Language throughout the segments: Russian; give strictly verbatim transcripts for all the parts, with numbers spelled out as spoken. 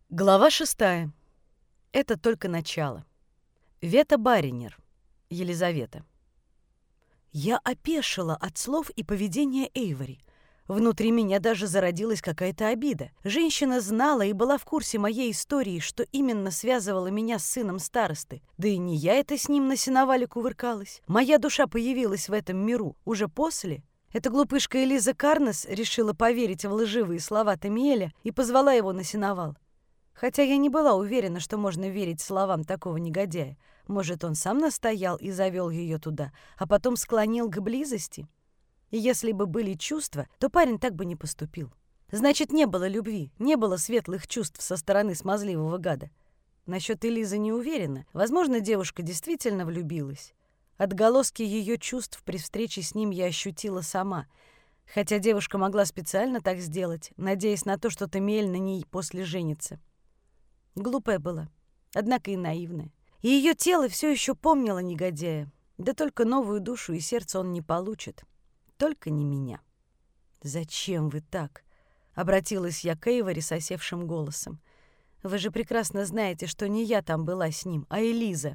Глава шестая. Это только начало. Вета Баринер. Елизавета. Я опешила от слов и поведения Эйвори. Внутри меня даже зародилась какая-то обида. Женщина знала и была в курсе моей истории, что именно связывало меня с сыном старосты. Да и не я это с ним на сеновале кувыркалась. Моя душа появилась в этом миру уже после. Эта глупышка Элиза Карнес решила поверить в лживые слова Тамиэля и позвала его на сеновал. Хотя я не была уверена, что можно верить словам такого негодяя. Может, он сам настоял и завел ее туда, а потом склонил к близости? И если бы были чувства, то парень так бы не поступил. Значит, не было любви, не было светлых чувств со стороны смазливого гада. Насчет Элизы не уверена. Возможно, девушка действительно влюбилась. Отголоски ее чувств при встрече с ним я ощутила сама. Хотя девушка могла специально так сделать, надеясь на то, что Тамиэль на ней после женится. Глупая была, однако и наивная. И ее тело все еще помнило негодяя. Да только новую душу и сердце он не получит. Только не меня. «Зачем вы так?» — обратилась я к Эйвори с осевшим голосом. «Вы же прекрасно знаете, что не я там была с ним, а Элиза.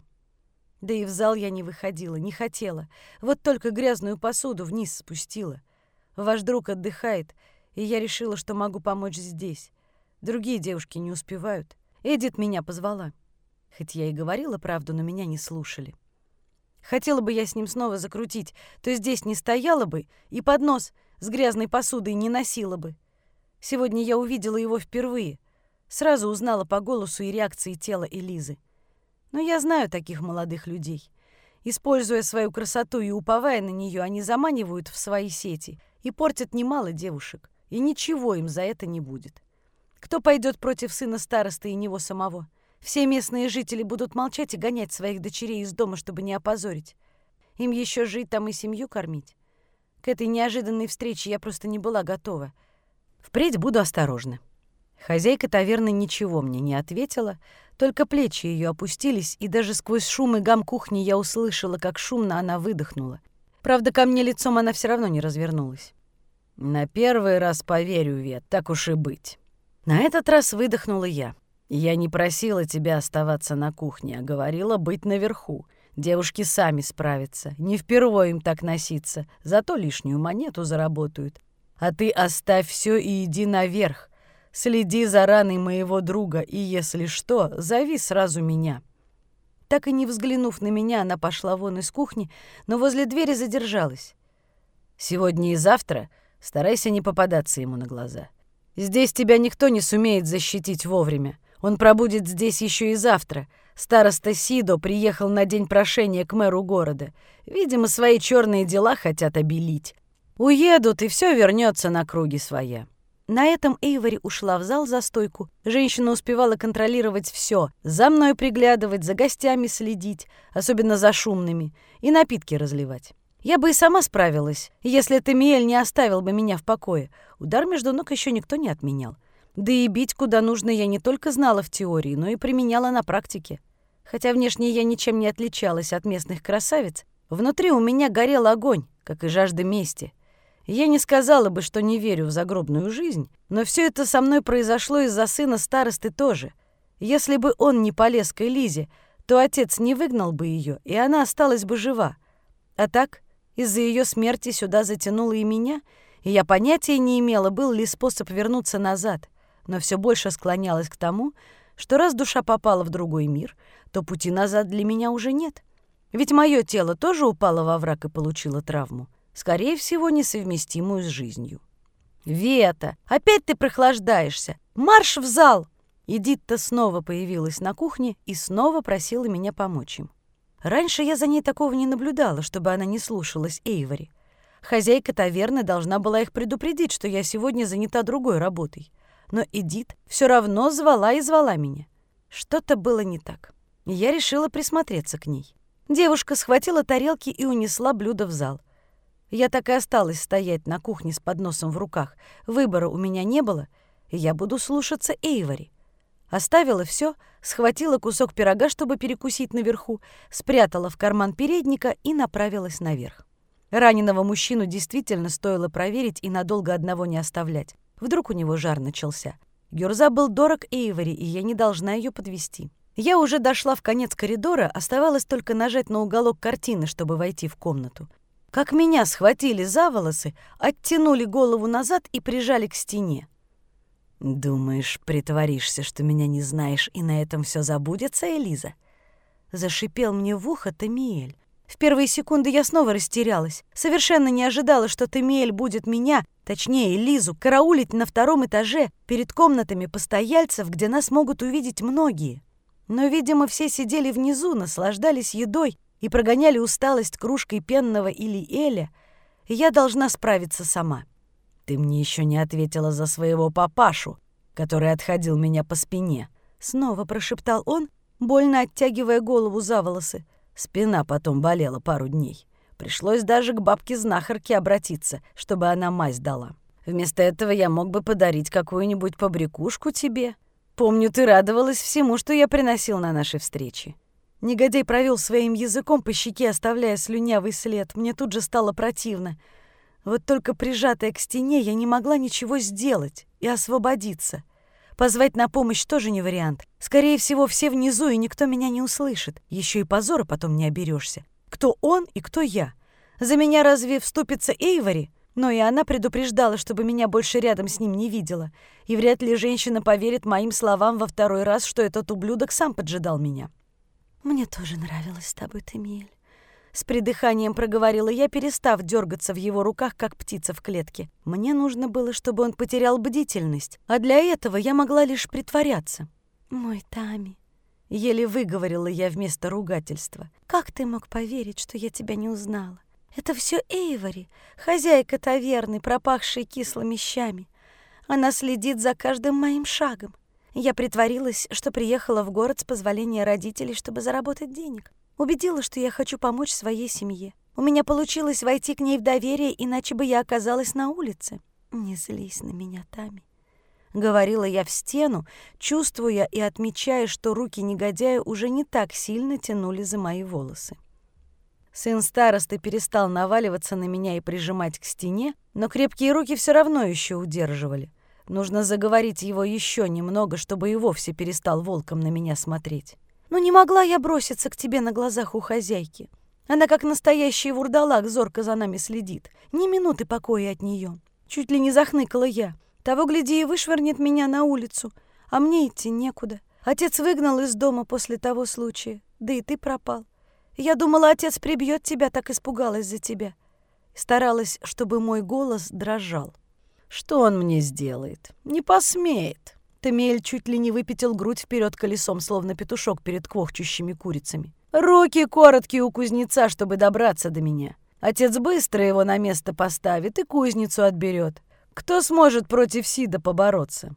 Да и в зал я не выходила, не хотела. Вот только грязную посуду вниз спустила. Ваш друг отдыхает, и я решила, что могу помочь здесь. Другие девушки не успевают. Эдит меня позвала. Хоть я и говорила правду, но меня не слушали. Хотела бы я с ним снова закрутить, то здесь не стояла бы и поднос с грязной посудой не носила бы. Сегодня я увидела его впервые. Сразу узнала по голосу и реакции тела Элизы. Но я знаю таких молодых людей. Используя свою красоту и уповая на нее, они заманивают в свои сети и портят немало девушек. И ничего им за это не будет. Кто пойдет против сына старосты и него самого? Все местные жители будут молчать и гонять своих дочерей из дома, чтобы не опозорить. Им еще жить там и семью кормить. К этой неожиданной встрече я просто не была готова. Впредь буду осторожна. Хозяйка таверны ничего мне не ответила, только плечи ее опустились, и даже сквозь шум и гам кухни я услышала, как шумно она выдохнула. Правда, ко мне лицом она все равно не развернулась. «На первый раз поверю, Вет, так уж и быть». На этот раз выдохнула я. «Я не просила тебя оставаться на кухне, а говорила быть наверху. Девушки сами справятся. Не впервой им так носиться, зато лишнюю монету заработают. А ты оставь все и иди наверх. Следи за раной моего друга, и, если что, зови сразу меня». Так и не взглянув на меня, она пошла вон из кухни, но возле двери задержалась. «Сегодня и завтра старайся не попадаться ему на глаза. Здесь тебя никто не сумеет защитить вовремя. Он пробудет здесь еще и завтра. Староста Сидо приехал на день прошения к мэру города. Видимо, свои черные дела хотят обелить. Уедут, и все вернется на круги своя». На этом Эйвори ушла в зал за стойку. Женщина успевала контролировать все: за мной приглядывать, за гостями следить, особенно за шумными, и напитки разливать. Я бы и сама справилась, если Тамиэль не оставил бы меня в покое. Удар между ног еще никто не отменял. Да и бить куда нужно я не только знала в теории, но и применяла на практике. Хотя внешне я ничем не отличалась от местных красавиц, внутри у меня горел огонь, как и жажда мести. Я не сказала бы, что не верю в загробную жизнь, но все это со мной произошло из-за сына старосты тоже. Если бы он не полез к Элизе, то отец не выгнал бы ее, и она осталась бы жива. А так, из-за ее смерти сюда затянуло и меня, и я понятия не имела, был ли способ вернуться назад, но все больше склонялась к тому, что раз душа попала в другой мир, то пути назад для меня уже нет. Ведь мое тело тоже упало во враг и получило травму, скорее всего, несовместимую с жизнью. «Вета, опять ты прохлаждаешься! Марш в зал!» Эдитта снова появилась на кухне и снова просила меня помочь им. Раньше я за ней такого не наблюдала, чтобы она не слушалась Эйвори. Хозяйка таверны должна была их предупредить, что я сегодня занята другой работой. Но Эдит все равно звала и звала меня. Что-то было не так. Я решила присмотреться к ней. Девушка схватила тарелки и унесла блюдо в зал. Я так и осталась стоять на кухне с подносом в руках. Выбора у меня не было, и я буду слушаться Эйвори. Оставила все, схватила кусок пирога, чтобы перекусить наверху, спрятала в карман передника и направилась наверх. Раненого мужчину действительно стоило проверить и надолго одного не оставлять. Вдруг у него жар начался. Гюрза был дорог Эйвори, и я не должна ее подвести. Я уже дошла в конец коридора, оставалось только нажать на уголок картины, чтобы войти в комнату. Как меня схватили за волосы, оттянули голову назад и прижали к стене. «Думаешь, притворишься, что меня не знаешь, и на этом все забудется, Элиза?» Зашипел мне в ухо Тамиэль. В первые секунды я снова растерялась. Совершенно не ожидала, что Тамиэль будет меня, точнее Элизу, караулить на втором этаже перед комнатами постояльцев, где нас могут увидеть многие. Но, видимо, все сидели внизу, наслаждались едой и прогоняли усталость кружкой пенного или эля, и я должна справиться сама. «Ты мне еще не ответила за своего папашу, который отходил меня по спине», — снова прошептал он, больно оттягивая голову за волосы. Спина потом болела пару дней. Пришлось даже к бабке-знахарке обратиться, чтобы она мазь дала. Вместо этого я мог бы подарить какую-нибудь побрякушку тебе. Помню, ты радовалась всему, что я приносил на наши встречи. Негодяй провел своим языком по щеке, оставляя слюнявый след. Мне тут же стало противно. Вот только прижатая к стене я не могла ничего сделать и освободиться. Позвать на помощь тоже не вариант. Скорее всего, все внизу, и никто меня не услышит. Еще и позора потом не оберешься. Кто он и кто я? За меня разве вступится Эйвори? Но и она предупреждала, чтобы меня больше рядом с ним не видела. И вряд ли женщина поверит моим словам во второй раз, что этот ублюдок сам поджидал меня. «Мне тоже нравилось с тобой, Тамиэль», — с придыханием проговорила я, перестав дергаться в его руках, как птица в клетке. Мне нужно было, чтобы он потерял бдительность, а для этого я могла лишь притворяться. «Мой Тами», — еле выговорила я вместо ругательства, — «как ты мог поверить, что я тебя не узнала? Это все Эйвори, хозяйка таверны, пропахшей кислыми щами. Она следит за каждым моим шагом. Я притворилась, что приехала в город с позволения родителей, чтобы заработать денег. Убедила, что я хочу помочь своей семье. У меня получилось войти к ней в доверие, иначе бы я оказалась на улице. Не злись на меня, Тами», — говорила я в стену, чувствуя и отмечая, что руки негодяя уже не так сильно тянули за мои волосы. Сын старосты перестал наваливаться на меня и прижимать к стене, но крепкие руки все равно еще удерживали. Нужно заговорить его еще немного, чтобы и вовсе перестал волком на меня смотреть. «Ну не могла я броситься к тебе на глазах у хозяйки. Она, как настоящий вурдалак, зорко за нами следит. Ни минуты покоя от нее. Чуть ли не захныкала я. Того, гляди, и вышвырнет меня на улицу, а мне идти некуда. Отец выгнал из дома после того случая, да и ты пропал. Я думала, отец прибьет тебя, так испугалась за тебя». Старалась, чтобы мой голос дрожал. «Что он мне сделает? Не посмеет». Тамиэль чуть ли не выпятил грудь вперед колесом, словно петушок перед квохчущими курицами. «Руки короткие у кузнеца, чтобы добраться до меня. Отец быстро его на место поставит и кузницу отберет. Кто сможет против Сида побороться?»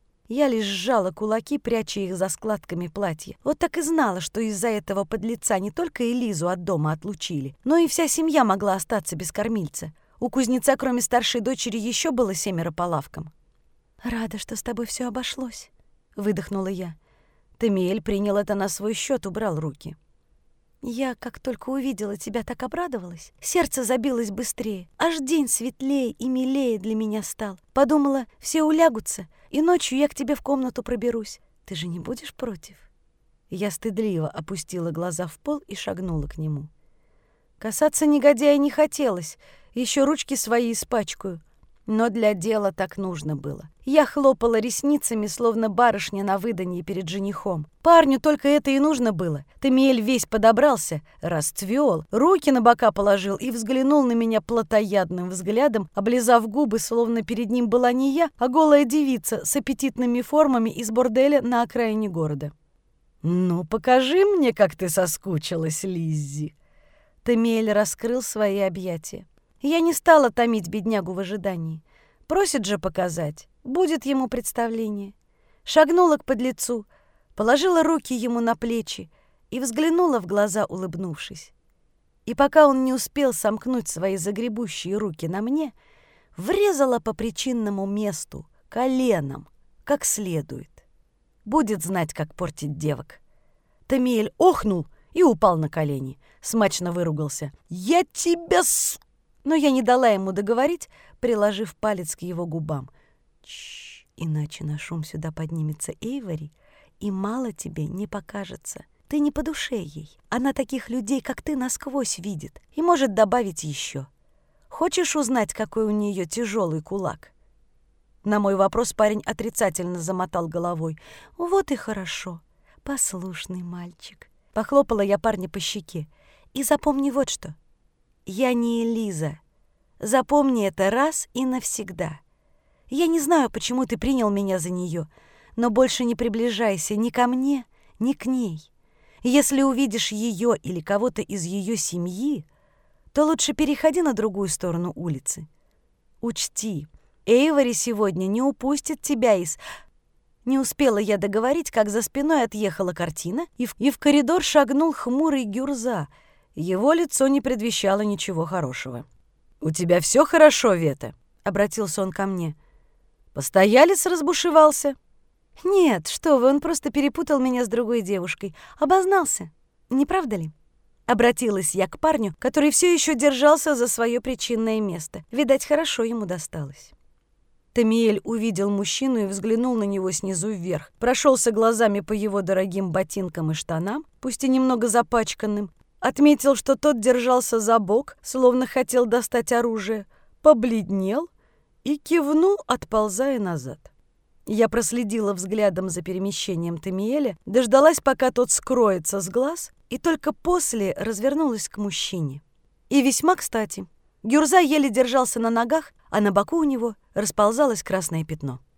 Я лишь сжала кулаки, пряча их за складками платья. Вот так и знала, что из-за этого подлеца не только Элизу от дома отлучили, но и вся семья могла остаться без кормильца. У кузнеца, кроме старшей дочери, еще было семеро по лавкам. «Рада, что с тобой все обошлось», — выдохнула я. Тамиэль принял это на свой счет, убрал руки. «Я, как только увидела тебя, так обрадовалась. Сердце забилось быстрее. Аж день светлее и милее для меня стал. Подумала, все улягутся, и ночью я к тебе в комнату проберусь. Ты же не будешь против?» Я стыдливо опустила глаза в пол и шагнула к нему. Касаться негодяя не хотелось, еще ручки свои испачкаю. Но для дела так нужно было. Я хлопала ресницами, словно барышня на выданье перед женихом. Парню только это и нужно было. Тамиэль весь подобрался, расцвел, руки на бока положил и взглянул на меня плотоядным взглядом, облизав губы, словно перед ним была не я, а голая девица с аппетитными формами из борделя на окраине города. «Ну, покажи мне, как ты соскучилась, Лиззи!» Тамиэль раскрыл свои объятия. Я не стала томить беднягу в ожидании. Просит же показать, будет ему представление. Шагнула к подлецу, положила руки ему на плечи и взглянула в глаза, улыбнувшись. И пока он не успел сомкнуть свои загребущие руки на мне, врезала по причинному месту, коленом, как следует. Будет знать, как портить девок. Тамиэль охнул и упал на колени, смачно выругался. «Я тебя с...» Но я не дала ему договорить, приложив палец к его губам. «Чш, иначе на шум сюда поднимется Эйвори, и мало тебе не покажется. Ты не по душе ей. Она таких людей, как ты, насквозь видит и может добавить еще. Хочешь узнать, какой у нее тяжелый кулак?» На мой вопрос парень отрицательно замотал головой. «Вот и хорошо. Послушный мальчик». Похлопала я парня по щеке. «И запомни вот что. Я не Элиза. Запомни это раз и навсегда. Я не знаю, почему ты принял меня за нее, но больше не приближайся ни ко мне, ни к ней. Если увидишь ее или кого-то из ее семьи, то лучше переходи на другую сторону улицы. Учти, Эйвори сегодня не упустит тебя из...» Не успела я договорить, как за спиной отъехала картина, и в, и в коридор шагнул хмурый Гюрза. Его лицо не предвещало ничего хорошего. «У тебя все хорошо, Вета?» — обратился он ко мне. «Постоялец разбушевался?» «Нет, что вы, он просто перепутал меня с другой девушкой. Обознался. Не правда ли?» Обратилась я к парню, который все еще держался за свое причинное место. Видать, хорошо ему досталось. Тамиэль увидел мужчину и взглянул на него снизу вверх, прошелся глазами по его дорогим ботинкам и штанам, пусть и немного запачканным, отметил, что тот держался за бок, словно хотел достать оружие, побледнел и кивнул, отползая назад. Я проследила взглядом за перемещением Тамиэля, дождалась, пока тот скроется с глаз, и только после развернулась к мужчине. И весьма кстати. Гюрза еле держался на ногах, а на боку у него расползалось красное пятно.